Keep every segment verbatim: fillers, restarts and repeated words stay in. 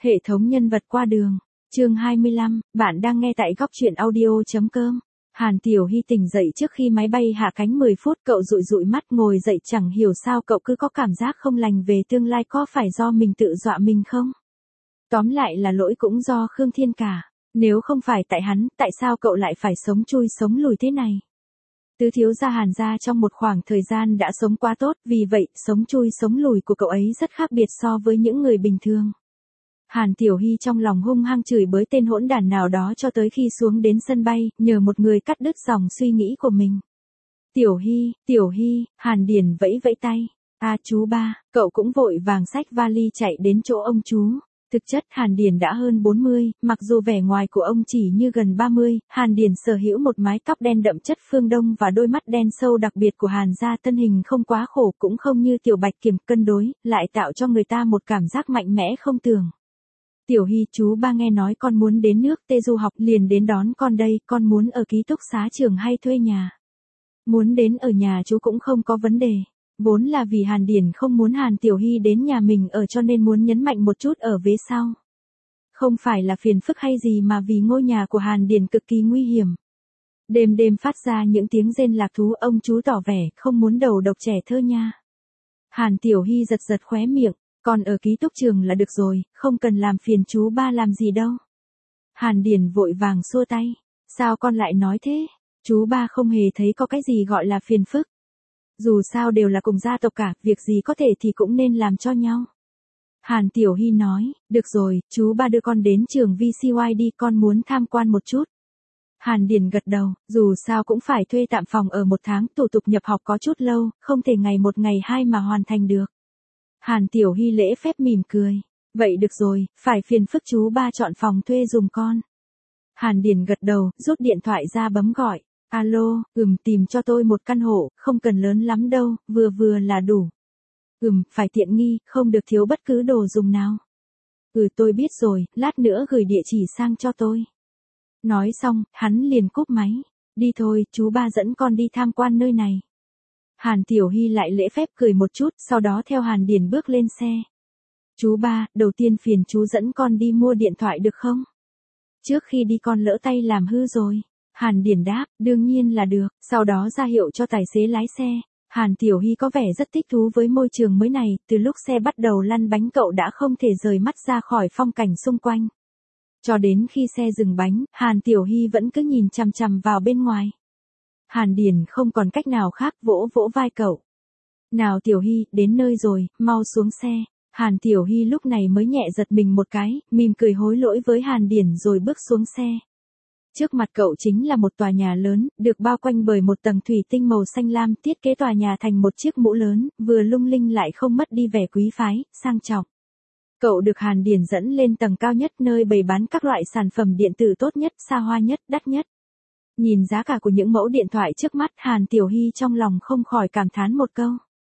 Hệ thống nhân vật qua đường, chương hai mươi lăm, bạn đang nghe tại góc truyện audio.com. Hàn Tiểu Hy tỉnh dậy trước khi máy bay hạ cánh mười phút, cậu dụi dụi mắt ngồi dậy, chẳng hiểu sao cậu cứ có cảm giác không lành về tương lai, có phải do mình tự dọa mình không? Tóm lại là lỗi cũng do Khương Thiên cả, nếu không phải tại hắn, tại sao cậu lại phải sống chui sống lùi thế này? Tứ thiếu gia Hàn gia trong một khoảng thời gian đã sống quá tốt, vì vậy, sống chui sống lùi của cậu ấy rất khác biệt so với những người bình thường. Hàn Tiểu Hy trong lòng hung hăng chửi bới tên hỗn đản nào đó cho tới khi xuống đến sân bay, nhờ một người cắt đứt dòng suy nghĩ của mình. Tiểu Hy, Tiểu Hy, Hàn Điền vẫy vẫy tay. À chú ba, cậu cũng vội vàng xách vali chạy đến chỗ ông chú. Thực chất Hàn Điền đã hơn bốn mươi, mặc dù vẻ ngoài của ông chỉ như gần ba mươi, Hàn Điền sở hữu một mái tóc đen đậm chất phương Đông và đôi mắt đen sâu đặc biệt của Hàn gia, thân hình không quá khổ cũng không như Tiểu Bạch Kiểm cân đối, lại tạo cho người ta một cảm giác mạnh mẽ không tưởng. Tiểu Hy, chú ba nghe nói con muốn đến nước Tê du học, liền đến đón con đây, con muốn ở ký túc xá trường hay thuê nhà? Muốn đến ở nhà chú cũng không có vấn đề. Vốn là vì Hàn Điền không muốn Hàn Tiểu Hy đến nhà mình ở cho nên muốn nhấn mạnh một chút ở vế sau. Không phải là phiền phức hay gì mà vì ngôi nhà của Hàn Điền cực kỳ nguy hiểm. Đêm đêm phát ra những tiếng rên lạc thú, ông chú tỏ vẻ không muốn đầu độc trẻ thơ nha. Hàn Tiểu Hy giật giật khóe miệng. Còn ở ký túc trường là được rồi, không cần làm phiền chú ba làm gì đâu. Hàn Điền vội vàng xua tay. Sao con lại nói thế? Chú ba không hề thấy có cái gì gọi là phiền phức. Dù sao đều là cùng gia tộc cả, việc gì có thể thì cũng nên làm cho nhau. Hàn Tiểu Hy nói, được rồi, chú ba đưa con đến trường vê xê i đi, con muốn tham quan một chút. Hàn Điền gật đầu, dù sao cũng phải thuê tạm phòng ở một tháng, thủ tục nhập học có chút lâu, không thể ngày một ngày hai mà hoàn thành được. Hàn Tiểu Hy lễ phép mỉm cười. Vậy được rồi, phải phiền phức chú ba chọn phòng thuê dùm con. Hàn Điền gật đầu, rút điện thoại ra bấm gọi. Alo, ừm, tìm cho tôi một căn hộ, không cần lớn lắm đâu, vừa vừa là đủ. Ừm, phải tiện nghi, không được thiếu bất cứ đồ dùng nào. Ừ, tôi biết rồi, lát nữa gửi địa chỉ sang cho tôi. Nói xong, hắn liền cúp máy. Đi thôi, chú ba dẫn con đi tham quan nơi này. Hàn Tiểu Hy lại lễ phép cười một chút, sau đó theo Hàn Điền bước lên xe. Chú ba, đầu tiên phiền chú dẫn con đi mua điện thoại được không? Trước khi đi con lỡ tay làm hư rồi. Hàn Điền đáp, đương nhiên là được, sau đó ra hiệu cho tài xế lái xe. Hàn Tiểu Hy có vẻ rất thích thú với môi trường mới này, từ lúc xe bắt đầu lăn bánh cậu đã không thể rời mắt ra khỏi phong cảnh xung quanh. Cho đến khi xe dừng bánh, Hàn Tiểu Hy vẫn cứ nhìn chằm chằm vào bên ngoài. Hàn Điền không còn cách nào khác, vỗ vỗ vai cậu. Nào Tiểu Hy, đến nơi rồi, mau xuống xe. Hàn Tiểu Hy lúc này mới nhẹ giật mình một cái, mỉm cười hối lỗi với Hàn Điền rồi bước xuống xe. Trước mặt cậu chính là một tòa nhà lớn, được bao quanh bởi một tầng thủy tinh màu xanh lam, thiết kế tòa nhà thành một chiếc mũ lớn, vừa lung linh lại không mất đi vẻ quý phái, sang trọng. Cậu được Hàn Điền dẫn lên tầng cao nhất, nơi bày bán các loại sản phẩm điện tử tốt nhất, xa hoa nhất, đắt nhất. Nhìn giá cả của những mẫu điện thoại trước mắt, Hàn Tiểu Hy trong lòng không khỏi cảm thán một câu.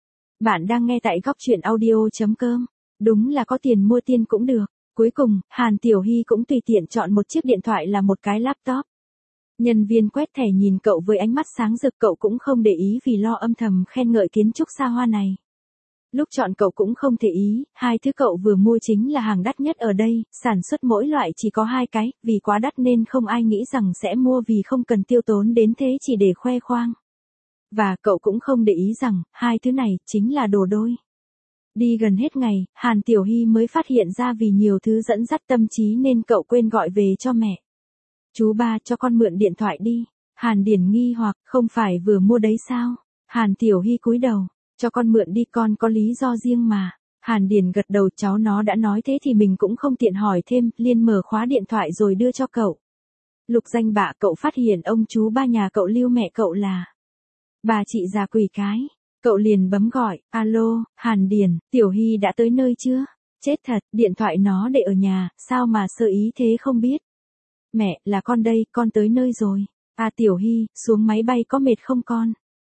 Bạn đang nghe tại góc truyện audio.com. Đúng là có tiền mua tiên cũng được. Cuối cùng, Hàn Tiểu Hy cũng tùy tiện chọn một chiếc điện thoại là một cái laptop. Nhân viên quét thẻ nhìn cậu với ánh mắt sáng rực, cậu cũng không để ý vì lo âm thầm khen ngợi kiến trúc xa hoa này. Lúc chọn cậu cũng không thể ý, hai thứ cậu vừa mua chính là hàng đắt nhất ở đây, sản xuất mỗi loại chỉ có hai cái, vì quá đắt nên không ai nghĩ rằng sẽ mua vì không cần tiêu tốn đến thế chỉ để khoe khoang. Và cậu cũng không để ý rằng, hai thứ này chính là đồ đôi. Đi gần hết ngày, Hàn Tiểu Hy mới phát hiện ra vì nhiều thứ dẫn dắt tâm trí nên cậu quên gọi về cho mẹ. Chú ba, cho con mượn điện thoại đi. Hàn Điền nghi hoặc, không phải vừa mua đấy sao? Hàn Tiểu Hy cúi đầu. Cho con mượn đi, con có lý do riêng mà. Hàn Điền gật đầu, cháu nó đã nói thế thì mình cũng không tiện hỏi thêm, liền mở khóa điện thoại rồi đưa cho cậu. Lục danh bạ, cậu phát hiện ông chú ba nhà cậu lưu mẹ cậu là bà chị già quỷ cái. Cậu liền bấm gọi, alo, Hàn Điền, Tiểu Hy đã tới nơi chưa? Chết thật, điện thoại nó để ở nhà, sao mà sơ ý thế không biết? Mẹ, là con đây, con tới nơi rồi. À Tiểu Hy, xuống máy bay có mệt không con?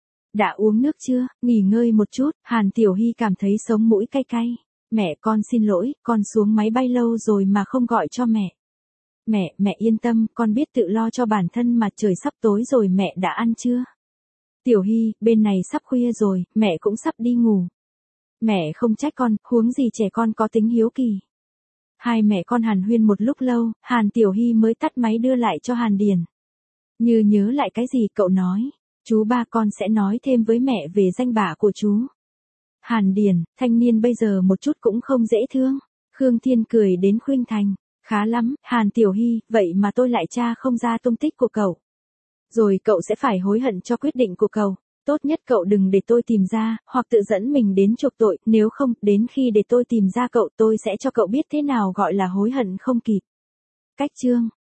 Đã uống nước chưa, nghỉ ngơi một chút. Hàn Tiểu Hy cảm thấy sống mũi cay cay. Mẹ, con xin lỗi, con xuống máy bay lâu rồi mà không gọi cho mẹ. Mẹ, mẹ yên tâm, con biết tự lo cho bản thân mà, trời sắp tối rồi, mẹ đã ăn chưa? Tiểu Hy, bên này sắp khuya rồi, mẹ cũng sắp đi ngủ. Mẹ không trách con, huống gì trẻ con có tính hiếu kỳ. Hai mẹ con Hàn huyên một lúc lâu, Hàn Tiểu Hy mới tắt máy đưa lại cho Hàn Điền. Như nhớ lại cái gì cậu nói, chú ba con sẽ nói thêm với mẹ về danh bạ của chú. Hàn Điền, thanh niên bây giờ một chút cũng không dễ thương. Khương Thiên cười đến khuynh thành, khá lắm, Hàn Tiểu Hy, vậy mà tôi lại tra không ra tung tích của cậu. Rồi cậu sẽ phải hối hận cho quyết định của cậu. Tốt nhất cậu đừng để tôi tìm ra, hoặc tự dẫn mình đến chuộc tội, nếu không, đến khi để tôi tìm ra cậu tôi sẽ cho cậu biết thế nào gọi là hối hận không kịp. Cách chương